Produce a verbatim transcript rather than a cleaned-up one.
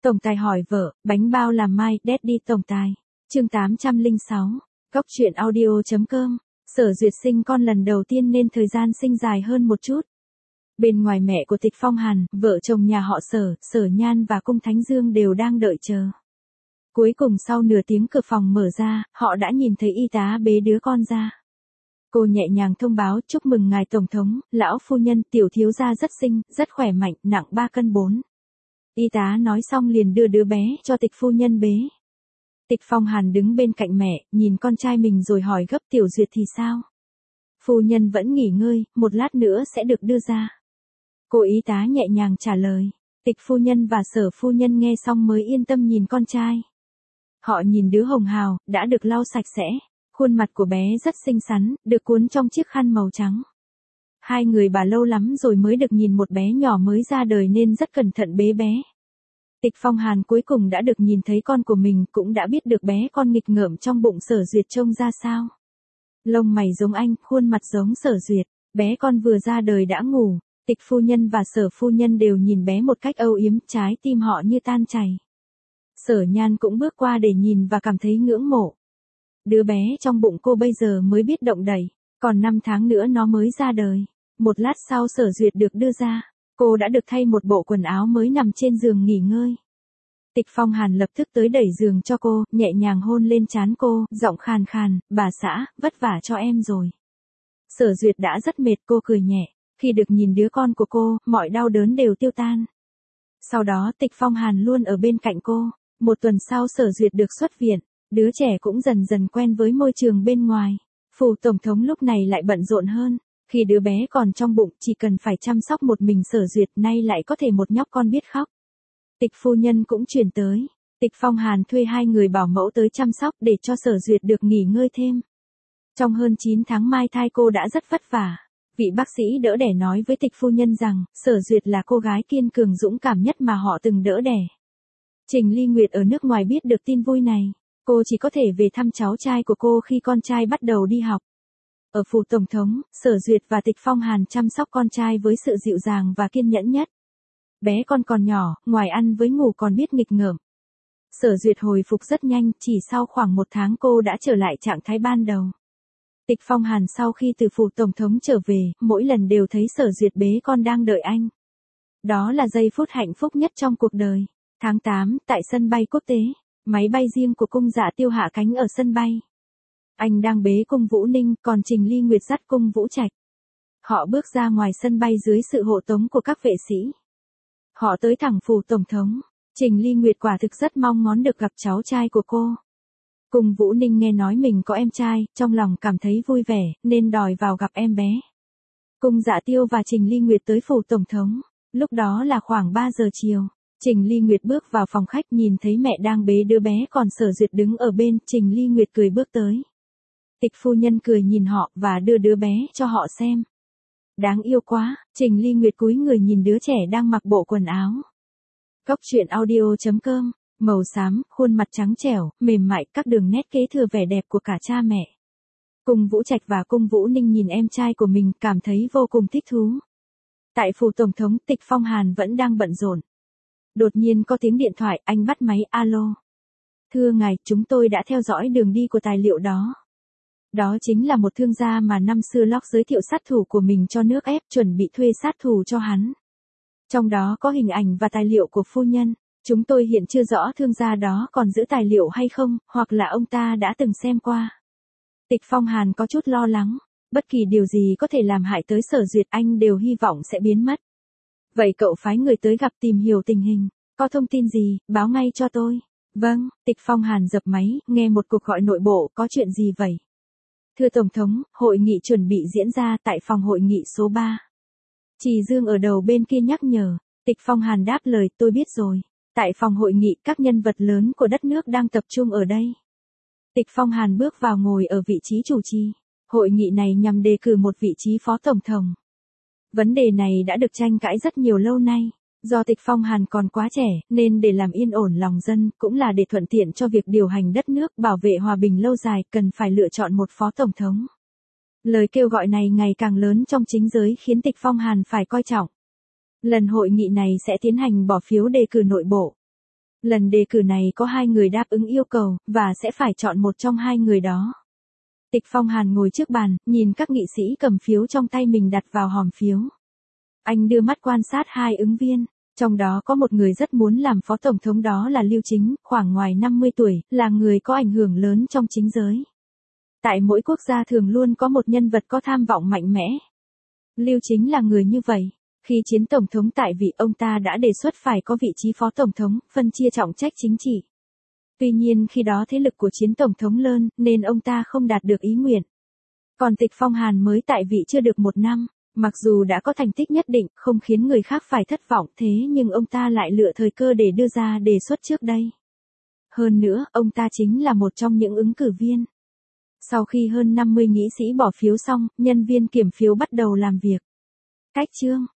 Tổng tài hỏi vợ, bánh bao làm mai, Daddy tổng tài. Chương tám trăm lẻ sáu. Góc truyện audio.com. Sở Duyệt sinh con lần đầu tiên nên thời gian sinh dài hơn một chút. Bên ngoài mẹ của Tịch Phong Hàn, vợ chồng nhà họ Sở, Sở Nhan và Cung Thánh Dương đều đang đợi chờ. Cuối cùng sau nửa tiếng cửa phòng mở ra, họ đã nhìn thấy y tá bế đứa con ra. Cô nhẹ nhàng thông báo, chúc mừng ngài tổng thống, lão phu nhân, tiểu thiếu gia rất xinh, rất khỏe mạnh, nặng ba cân bốn. Y tá nói xong liền đưa đứa bé cho Tịch phu nhân bế. Tịch Phong Hàn đứng bên cạnh mẹ, nhìn con trai mình rồi hỏi gấp, Tiểu Duyệt thì sao? Phu nhân vẫn nghỉ ngơi, một lát nữa sẽ được đưa ra. Cô y tá nhẹ nhàng trả lời. Tịch phu nhân và Sở phu nhân nghe xong mới yên tâm nhìn con trai. Họ nhìn đứa hồng hào, đã được lau sạch sẽ. Khuôn mặt của bé rất xinh xắn, được cuốn trong chiếc khăn màu trắng. Hai người bà lâu lắm rồi mới được nhìn một bé nhỏ mới ra đời nên rất cẩn thận bế bé. Tịch Phong Hàn cuối cùng đã được nhìn thấy con của mình, cũng đã biết được bé con nghịch ngợm trong bụng Sở Duyệt trông ra sao. Lông mày giống anh, khuôn mặt giống Sở Duyệt, bé con vừa ra đời đã ngủ. Tịch phu nhân và Sở phu nhân đều nhìn bé một cách âu yếm, trái tim họ như tan chảy. Sở Nhan cũng bước qua để nhìn và cảm thấy ngưỡng mộ. Đứa bé trong bụng cô bây giờ mới biết động đậy, còn năm tháng nữa nó mới ra đời. Một lát sau Sở Duyệt được đưa ra, cô đã được thay một bộ quần áo mới nằm trên giường nghỉ ngơi. Tịch Phong Hàn lập tức tới đẩy giường cho cô, nhẹ nhàng hôn lên trán cô, giọng khàn khàn, bà xã, vất vả cho em rồi. Sở Duyệt đã rất mệt, cô cười nhẹ, khi được nhìn đứa con của cô, mọi đau đớn đều tiêu tan. Sau đó Tịch Phong Hàn luôn ở bên cạnh cô, một tuần sau Sở Duyệt được xuất viện, đứa trẻ cũng dần dần quen với môi trường bên ngoài. Phủ tổng thống lúc này lại bận rộn hơn. Khi đứa bé còn trong bụng chỉ cần phải chăm sóc một mình Sở Duyệt, nay lại có thể một nhóc con biết khóc. Tịch phu nhân cũng chuyển tới. Tịch Phong Hàn thuê hai người bảo mẫu tới chăm sóc để cho Sở Duyệt được nghỉ ngơi thêm. Trong hơn chín tháng mai thai cô đã rất vất vả. Vị bác sĩ đỡ đẻ nói với Tịch phu nhân rằng, Sở Duyệt là cô gái kiên cường dũng cảm nhất mà họ từng đỡ đẻ. Trình Ly Nguyệt ở nước ngoài biết được tin vui này. Cô chỉ có thể về thăm cháu trai của cô khi con trai bắt đầu đi học. Ở phủ tổng thống, Sở Duyệt và Tịch Phong Hàn chăm sóc con trai với sự dịu dàng và kiên nhẫn nhất. Bé con còn nhỏ, ngoài ăn với ngủ còn biết nghịch ngợm. Sở Duyệt hồi phục rất nhanh, chỉ sau khoảng một tháng cô đã trở lại trạng thái ban đầu. Tịch Phong Hàn sau khi từ phủ tổng thống trở về, mỗi lần đều thấy Sở Duyệt bế con đang đợi anh. Đó là giây phút hạnh phúc nhất trong cuộc đời. Tháng tám, tại sân bay quốc tế, máy bay riêng của Cung Dạ Tiêu hạ cánh ở sân bay. Anh đang bế Cung Vũ Ninh, còn Trình Ly Nguyệt dắt Cung Vũ Trạch. Họ bước ra ngoài sân bay dưới sự hộ tống của các vệ sĩ. Họ tới thẳng phủ tổng thống. Trình Ly Nguyệt quả thực rất mong ngóng được gặp cháu trai của cô. Cung Vũ Ninh nghe nói mình có em trai, trong lòng cảm thấy vui vẻ, nên đòi vào gặp em bé. Cung Dạ Tiêu và Trình Ly Nguyệt tới phủ tổng thống. Lúc đó là khoảng ba giờ chiều. Trình Ly Nguyệt bước vào phòng khách nhìn thấy mẹ đang bế đứa bé còn Sở Duyệt đứng ở bên, Trình Ly Nguyệt cười bước tới. Tịch phu nhân cười nhìn họ và đưa đứa bé cho họ xem. Đáng yêu quá, Trình Ly Nguyệt cúi người nhìn đứa trẻ đang mặc bộ quần áo. Góc truyện audio.com, màu xám, khuôn mặt trắng trẻo, mềm mại, các đường nét kế thừa vẻ đẹp của cả cha mẹ. Cung Vũ Trạch và Cung Vũ Ninh nhìn em trai của mình cảm thấy vô cùng thích thú. Tại phủ tổng thống, Tịch Phong Hàn vẫn đang bận rộn. Đột nhiên có tiếng điện thoại, anh bắt máy, alo. Thưa ngài, chúng tôi đã theo dõi đường đi của tài liệu đó. Đó chính là một thương gia mà năm xưa Locke giới thiệu sát thủ của mình cho nước ép, chuẩn bị thuê sát thủ cho hắn. Trong đó có hình ảnh và tài liệu của phu nhân. Chúng tôi hiện chưa rõ thương gia đó còn giữ tài liệu hay không, hoặc là ông ta đã từng xem qua. Tịch Phong Hàn có chút lo lắng. Bất kỳ điều gì có thể làm hại tới Sở Duyệt anh đều hy vọng sẽ biến mất. Vậy cậu phái người tới gặp tìm hiểu tình hình. Có thông tin gì, báo ngay cho tôi. Vâng, Tịch Phong Hàn dập máy, nghe một cuộc gọi nội bộ, có chuyện gì vậy? Thưa Tổng thống, hội nghị chuẩn bị diễn ra tại phòng hội nghị số ba. Trì Dương ở đầu bên kia nhắc nhở. Tịch Phong Hàn đáp lời, tôi biết rồi. Tại phòng hội nghị, các nhân vật lớn của đất nước đang tập trung ở đây. Tịch Phong Hàn bước vào ngồi ở vị trí chủ trì. Hội nghị này nhằm đề cử một vị trí phó tổng thống. Vấn đề này đã được tranh cãi rất nhiều lâu nay. Do Tịch Phong Hàn còn quá trẻ, nên để làm yên ổn lòng dân, cũng là để thuận tiện cho việc điều hành đất nước, bảo vệ hòa bình lâu dài, cần phải lựa chọn một phó tổng thống. Lời kêu gọi này ngày càng lớn trong chính giới khiến Tịch Phong Hàn phải coi trọng. Lần hội nghị này sẽ tiến hành bỏ phiếu đề cử nội bộ. Lần đề cử này có hai người đáp ứng yêu cầu, và sẽ phải chọn một trong hai người đó. Tịch Phong Hàn ngồi trước bàn, nhìn các nghị sĩ cầm phiếu trong tay mình đặt vào hòm phiếu. Anh đưa mắt quan sát hai ứng viên, trong đó có một người rất muốn làm phó tổng thống, đó là Lưu Chính, khoảng ngoài năm mươi tuổi, là người có ảnh hưởng lớn trong chính giới. Tại mỗi quốc gia thường luôn có một nhân vật có tham vọng mạnh mẽ. Lưu Chính là người như vậy. Khi chiến tổng thống tại vị, ông ta đã đề xuất phải có vị trí phó tổng thống, phân chia trọng trách chính trị. Tuy nhiên khi đó thế lực của chiến tổng thống lớn, nên ông ta không đạt được ý nguyện. Còn Tịch Phong Hàn mới tại vị chưa được một năm, mặc dù đã có thành tích nhất định, không khiến người khác phải thất vọng, thế nhưng ông ta lại lựa thời cơ để đưa ra đề xuất trước đây. Hơn nữa, ông ta chính là một trong những ứng cử viên. Sau khi hơn năm mươi nghị sĩ bỏ phiếu xong, nhân viên kiểm phiếu bắt đầu làm việc. Cách chương